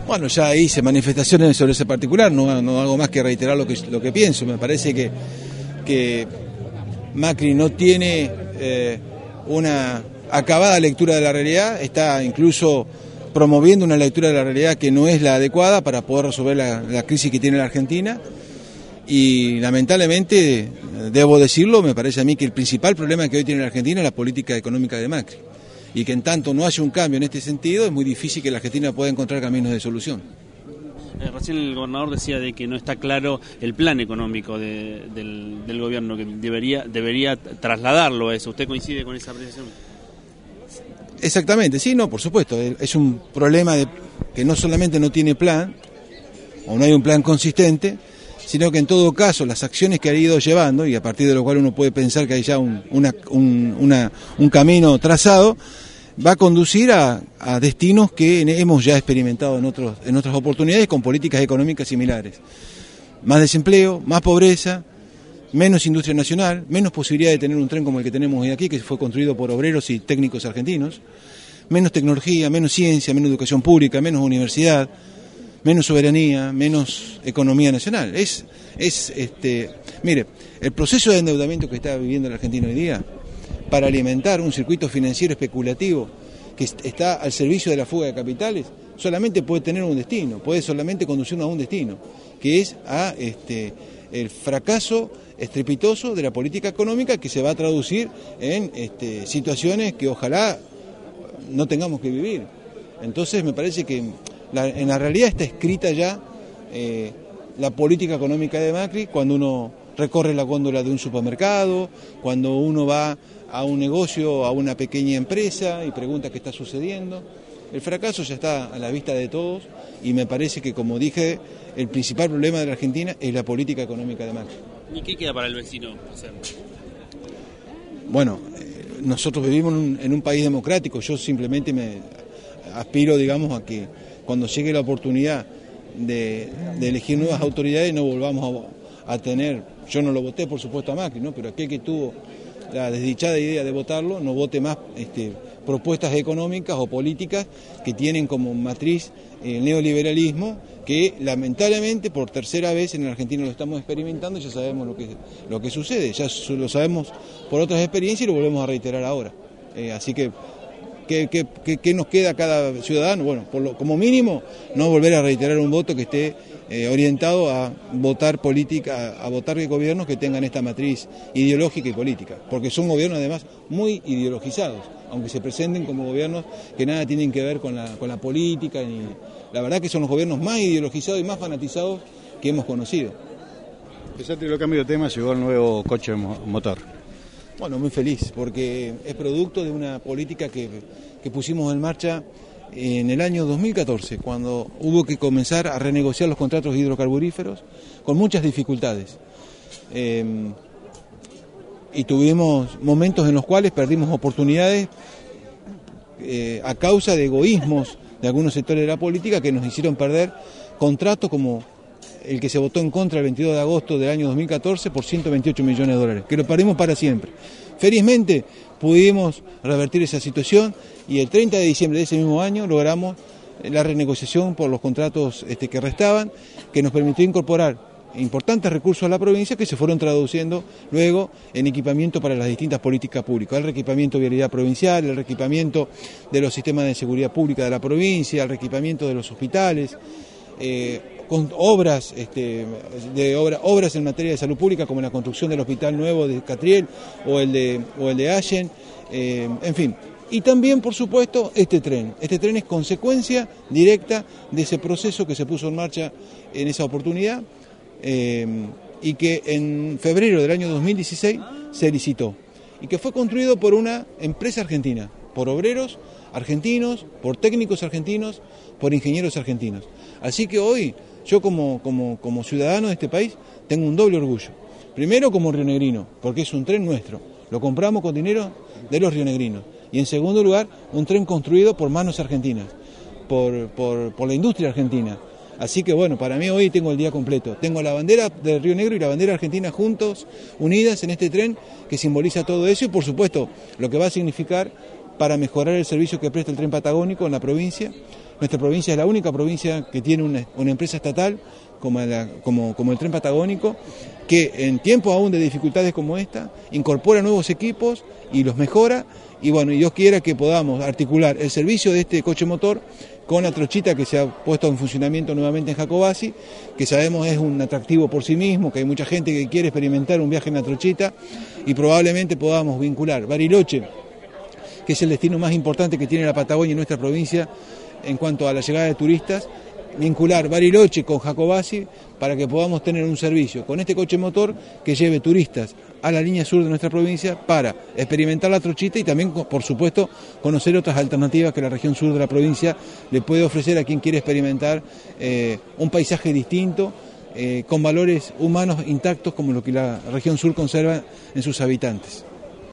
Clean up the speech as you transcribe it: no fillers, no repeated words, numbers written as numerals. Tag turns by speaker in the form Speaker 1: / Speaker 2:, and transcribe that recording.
Speaker 1: Bueno, ya hice manifestaciones sobre ese particular, no hago más que reiterar lo que pienso. Me parece que Macri no tiene una acabada lectura de la realidad, está incluso promoviendo una lectura de la realidad que no es la adecuada para poder resolver la crisis que tiene la Argentina. Y lamentablemente, debo decirlo, me parece a mí que el principal problema que hoy tiene la Argentina es la política económica de Macri. Y que en tanto no haya un cambio en este sentido, es muy difícil que la Argentina pueda encontrar caminos de solución.
Speaker 2: Recién el gobernador decía de que no está claro el plan económico del gobierno, que debería trasladarlo a eso. ¿Usted coincide con esa apreciación?
Speaker 1: Exactamente, sí, no, por supuesto. Es un problema que no solamente no tiene plan, o no hay un plan consistente, sino que en todo caso las acciones que ha ido llevando, y a partir de lo cual uno puede pensar que hay ya un camino trazado, va a conducir a destinos que hemos ya experimentado en otras oportunidades con políticas económicas similares. Más desempleo, más pobreza, menos industria nacional, menos posibilidad de tener un tren como el que tenemos hoy aquí, que fue construido por obreros y técnicos argentinos, menos tecnología, menos ciencia, menos educación pública, menos universidad, menos soberanía, menos economía nacional. Mire, el proceso de endeudamiento que está viviendo la Argentina hoy día, para alimentar un circuito financiero especulativo que está al servicio de la fuga de capitales, solamente puede tener un destino, puede solamente conducirnos a un destino, que es a el fracaso estrepitoso de la política económica, que se va a traducir en situaciones que ojalá no tengamos que vivir. Entonces me parece que en la realidad está escrita ya la política económica de Macri cuando uno recorre la góndola de un supermercado, cuando uno va a un negocio, a una pequeña empresa y pregunta qué está sucediendo. El fracaso ya está a la vista de todos y me parece que, como dije, el principal problema de la Argentina es la política económica de Macri.
Speaker 2: ¿Y qué queda para el vecino hacer?
Speaker 1: Bueno, nosotros vivimos en un país democrático. Yo simplemente me aspiro, digamos, a que cuando llegue la oportunidad de elegir nuevas autoridades no volvamos a tener, yo no lo voté por supuesto a Macri, ¿no? Pero aquel que tuvo la desdichada idea de votarlo no vote más propuestas económicas o políticas que tienen como matriz el neoliberalismo, que lamentablemente por tercera vez en la Argentina lo estamos experimentando y ya sabemos lo que sucede, ya lo sabemos por otras experiencias y lo volvemos a reiterar ahora. Así que ¿qué nos queda a cada ciudadano? Bueno, como mínimo no volver a reiterar un voto que esté orientado a votar a votar gobiernos que tengan esta matriz ideológica y política, porque son gobiernos además muy ideologizados, aunque se presenten como gobiernos que nada tienen que ver con la política, la verdad que son los gobiernos más ideologizados y más fanatizados que hemos conocido.
Speaker 3: Pensate, lo cambio de tema, llegó el nuevo coche motor.
Speaker 1: Bueno, muy feliz, porque es producto de una política que pusimos en marcha en el año 2014, cuando hubo que comenzar a renegociar los contratos hidrocarburíferos con muchas dificultades. Y tuvimos momentos en los cuales perdimos oportunidades a causa de egoísmos de algunos sectores de la política que nos hicieron perder contratos como el que se votó en contra el 22 de agosto del año 2014 por 128 millones de dólares, que lo perdimos para siempre. Felizmente pudimos revertir esa situación y el 30 de diciembre de ese mismo año logramos la renegociación por los contratos que restaban, que nos permitió incorporar importantes recursos a la provincia que se fueron traduciendo luego en equipamiento para las distintas políticas públicas, el reequipamiento de vialidad provincial, el reequipamiento de los sistemas de seguridad pública de la provincia, el reequipamiento de los hospitales, con obras en materia de salud pública como la construcción del hospital nuevo de Catriel o el de Allen, en fin. Y también, por supuesto, este tren es consecuencia directa de ese proceso que se puso en marcha en esa oportunidad y que en febrero del año 2016 se licitó y que fue construido por una empresa argentina, por obreros argentinos, por técnicos argentinos, por ingenieros argentinos. Así que hoy yo como ciudadano de este país tengo un doble orgullo. Primero como rionegrino, porque es un tren nuestro, lo compramos con dinero de los rionegrinos. Y en segundo lugar, un tren construido por manos argentinas, por la industria argentina. Así que bueno, para mí hoy tengo el día completo. Tengo la bandera de Río Negro y la bandera argentina juntos, unidas en este tren que simboliza todo eso y por supuesto lo que va a significar para mejorar el servicio que presta el tren patagónico en la provincia. Nuestra provincia es la única provincia que tiene una empresa estatal como el tren patagónico, que en tiempos aún de dificultades como esta, incorpora nuevos equipos y los mejora, y bueno, y Dios quiera que podamos articular el servicio de este coche motor con la trochita que se ha puesto en funcionamiento nuevamente en Jacobasi, que sabemos es un atractivo por sí mismo, que hay mucha gente que quiere experimentar un viaje en la trochita, y probablemente podamos vincular Bariloche, que es el destino más importante que tiene la Patagonia en nuestra provincia en cuanto a la llegada de turistas, vincular Bariloche con Jacobasi para que podamos tener un servicio con este coche motor que lleve turistas a la línea sur de nuestra provincia para experimentar la trochita y también, por supuesto, conocer otras alternativas que la región sur de la provincia le puede ofrecer a quien quiere experimentar un paisaje distinto, con valores humanos intactos como lo que la región sur conserva en sus habitantes.